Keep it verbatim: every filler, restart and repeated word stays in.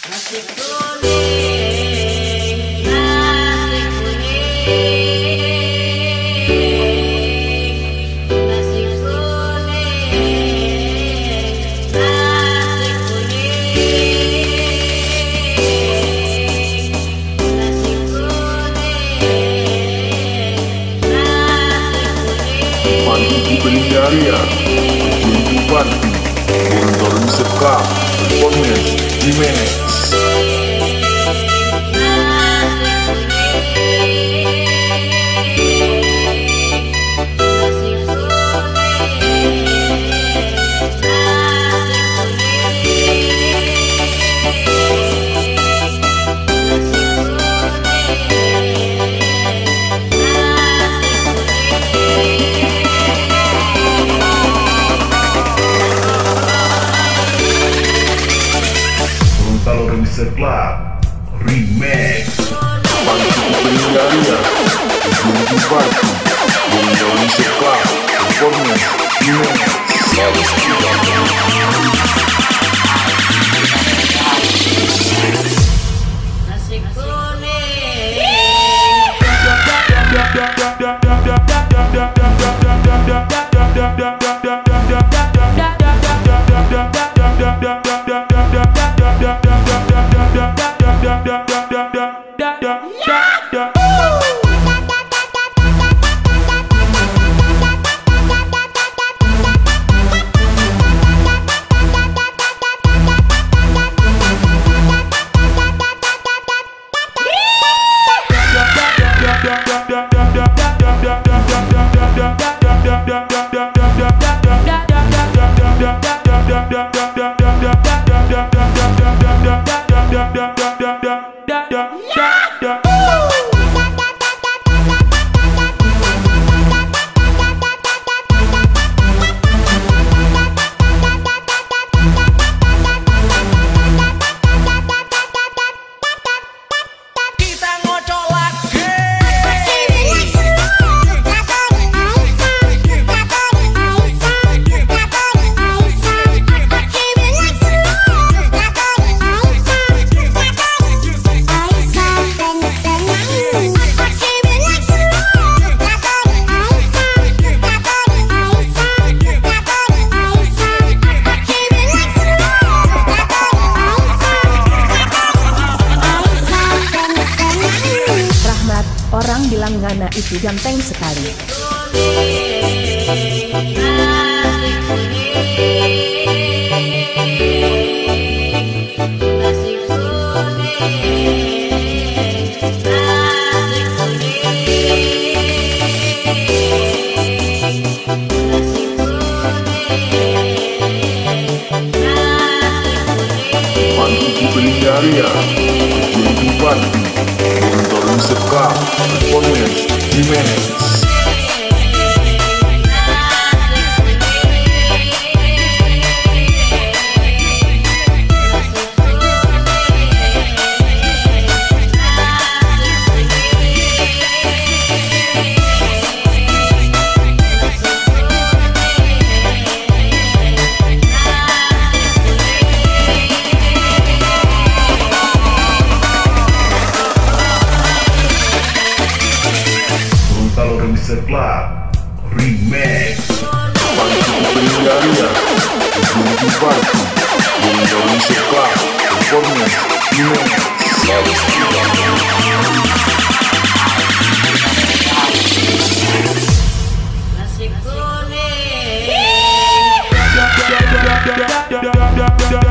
Nasi kuning, nasi kuning, nasi kuning, nasi kuning, nasi kuning, nasi kuning. Panti Penjara, Junti Panti, Monitoring Sekolah, Performance, Jimenez. Kalau remix Club Remix Panti Penjara, Junti Panti, Monitoring Sekolah, Performance, Jimenez. Nasi kuning. Orang bilang Ngana itu ganteng sekali. Nasi kuning, nasi kuning, nasi kuning, nasi kuning, nasi kuning. Panti Penjara, Junti Panti, Monitoring Sekolah, Performance, Jimenez. Kalau remix Club Remix Panti Penjara, Junti Panti, Monitoring Sekolah, Performance, Jimenez. Nasi kuning.